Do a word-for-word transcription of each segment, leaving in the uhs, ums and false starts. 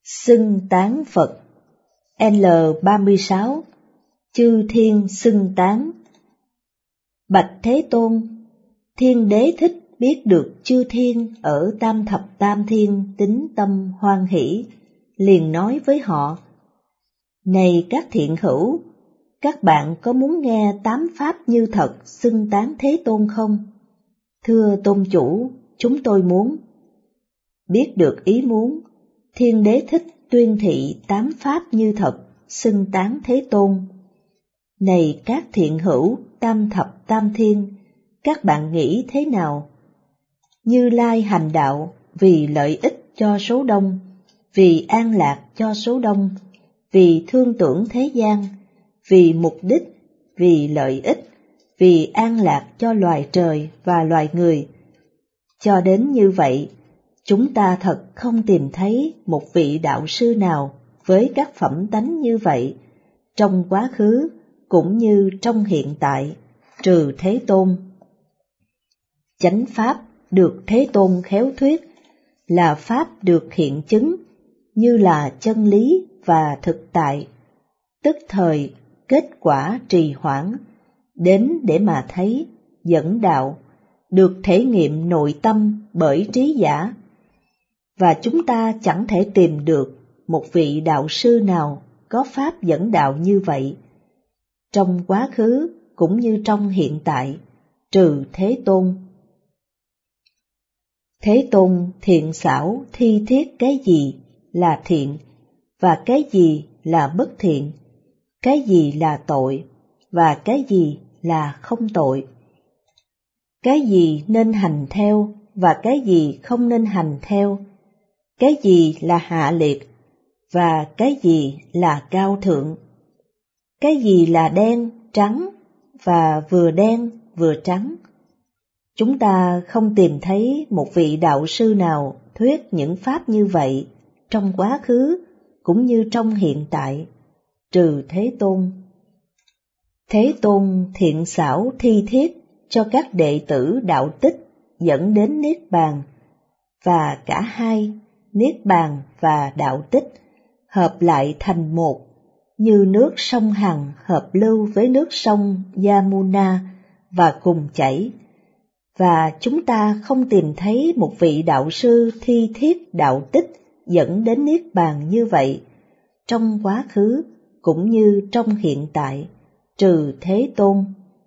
Xưng tán Phật. L ba mươi sáu. Chư thiên xưng tán. Bạch Thế Tôn, Thiên Đế thích biết được chư thiên ở tam thập tam thiên tín tâm hoan hỷ, liền nói với họ: Này các thiện hữu, các bạn có muốn nghe tám pháp như thật xưng tán Thế Tôn không? Thưa Tôn chủ, chúng tôi muốn. Biết được ý muốn, Thiên Đế thích tuyên thị tám pháp như thật xưng tán Thế Tôn. Này các thiện hữu tam thập tam thiên, các bạn nghĩ thế nào? Như Lai hành đạo vì lợi ích cho số đông, vì an lạc cho số đông, vì thương tưởng thế gian, vì mục đích, vì lợi ích, vì an lạc cho loài trời và loài người. Cho đến như vậy, chúng ta thật không tìm thấy một vị đạo sư nào với các phẩm tánh như vậy, trong quá khứ cũng như trong hiện tại, trừ Thế Tôn. Chánh pháp được Thế Tôn khéo thuyết là pháp được hiện chứng, như là chân lý và thực tại, tức thời, kết quả trì hoãn, đến để mà thấy, dẫn đạo, được thể nghiệm nội tâm bởi trí giả. Và chúng ta chẳng thể tìm được một vị đạo sư nào có pháp dẫn đạo như vậy, trong quá khứ cũng như trong hiện tại, trừ Thế Tôn. Thế Tôn thiện xảo thi thiết cái gì là thiện và cái gì là bất thiện, cái gì là tội và cái gì là không tội, cái gì nên hành theo và cái gì không nên hành theo, cái gì là hạ liệt và cái gì là cao thượng, cái gì là đen, trắng và vừa đen vừa trắng. Chúng ta không tìm thấy một vị đạo sư nào thuyết những pháp như vậy trong quá khứ cũng như trong hiện tại, trừ Thế Tôn. Thế Tôn thiện xảo thi thiết cho các đệ tử đạo tích dẫn đến Niết Bàn, và cả hai, Niết Bàn và đạo tích, hợp lại thành một, như nước sông Hằng hợp lưu với nước sông Yamuna và cùng chảy. Và chúng ta không tìm thấy một vị đạo sư thi thiết đạo tích dẫn đến Niết Bàn như vậy, trong quá khứ cũng như trong hiện tại, trừ Thế Tôn.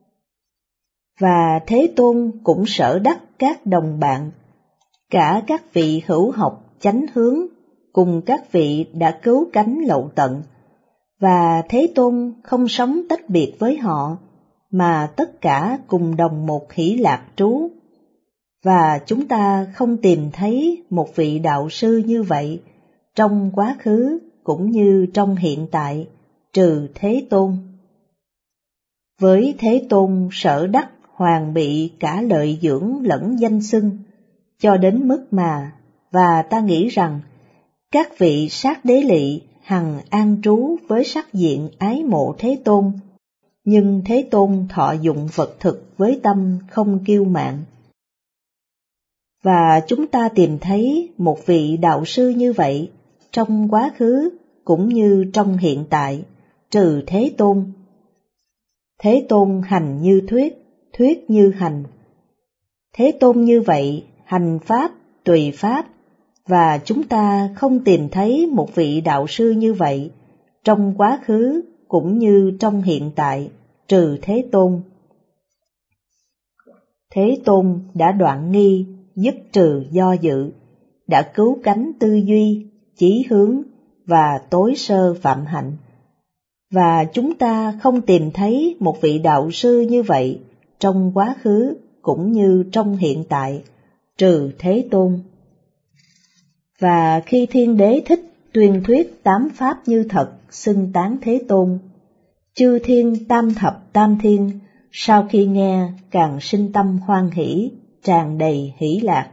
Và Thế Tôn cũng sở đắc các đồng bạn, cả các vị hữu học chánh hướng, cùng các vị đã cứu cánh lậu tận, và Thế Tôn không sống tách biệt với họ, mà tất cả cùng đồng một hỷ lạc trú. Và chúng ta không tìm thấy một vị đạo sư như vậy, trong quá khứ cũng như trong hiện tại, trừ Thế Tôn. Với Thế Tôn sở đắc hoàn bị cả lợi dưỡng lẫn danh xưng, cho đến mức mà, và ta nghĩ rằng, các vị sát đế lị hằng an trú với sắc diện ái mộ Thế Tôn, nhưng Thế Tôn thọ dụng vật thực với tâm không kiêu mạn. Và chúng ta tìm thấy một vị đạo sư như vậy, trong quá khứ cũng như trong hiện tại, trừ Thế Tôn. Thế Tôn hành như thuyết, thuyết như hành. Thế Tôn như vậy, hành pháp, tùy pháp, và chúng ta không tìm thấy một vị đạo sư như vậy, trong quá khứ cũng như trong hiện tại, trừ Thế Tôn. Thế Tôn đã đoạn nghi, dứt trừ do dự, đã cứu cánh tư duy, chí hướng và tối sơ phạm hạnh. Và chúng ta không tìm thấy một vị đạo sư như vậy, trong quá khứ cũng như trong hiện tại, trừ Thế Tôn. Và khi Thiên Đế thích tuyên thuyết tám pháp như thật xưng tán Thế Tôn, chư thiên tam thập tam thiên sau khi nghe càng sinh tâm hoan hỷ, tràn đầy hỷ lạc.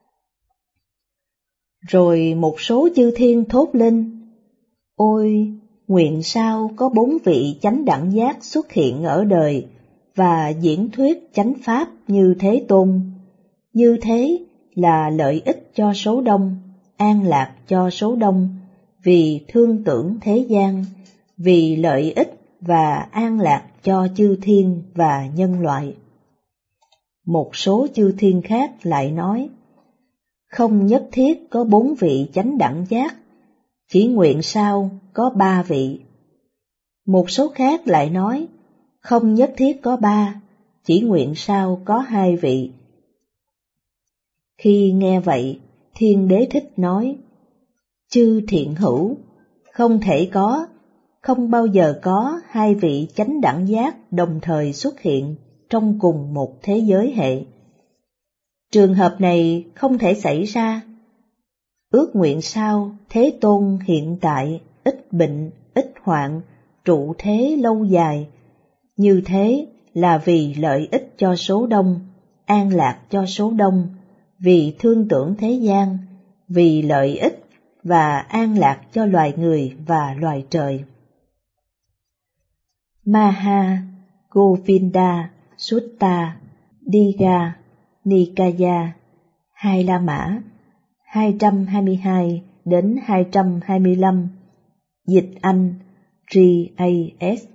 Rồi một số chư thiên thốt lên: Ôi, nguyện sao có bốn vị chánh đẳng giác xuất hiện ở đời và diễn thuyết chánh pháp như Thế Tôn. Như thế là lợi ích cho số đông, an lạc cho số đông, vì thương tưởng thế gian, vì lợi ích và an lạc cho chư thiên và nhân loại. Một số chư thiên khác lại nói, không nhất thiết có bốn vị chánh đẳng giác, chỉ nguyện sao có ba vị. Một số khác lại nói, không nhất thiết có ba, chỉ nguyện sao có hai vị. Khi nghe vậy, Thiên Đế Thích nói, chư thiện hữu, không thể có, không bao giờ có hai vị chánh đẳng giác đồng thời xuất hiện trong cùng một thế giới hệ. Trường hợp này không thể xảy ra. Ước nguyện sao Thế Tôn hiện tại ít bệnh, ít hoạn, trụ thế lâu dài, như thế là vì lợi ích cho số đông, an lạc cho số đông, vì thương tưởng thế gian, vì lợi ích và an lạc cho loài người và loài trời. Maha Govinda Sutta Digha Nikaya Hai La Mã hai trăm hai mươi hai đến hai trăm hai mươi lăm. Dịch Anh G A S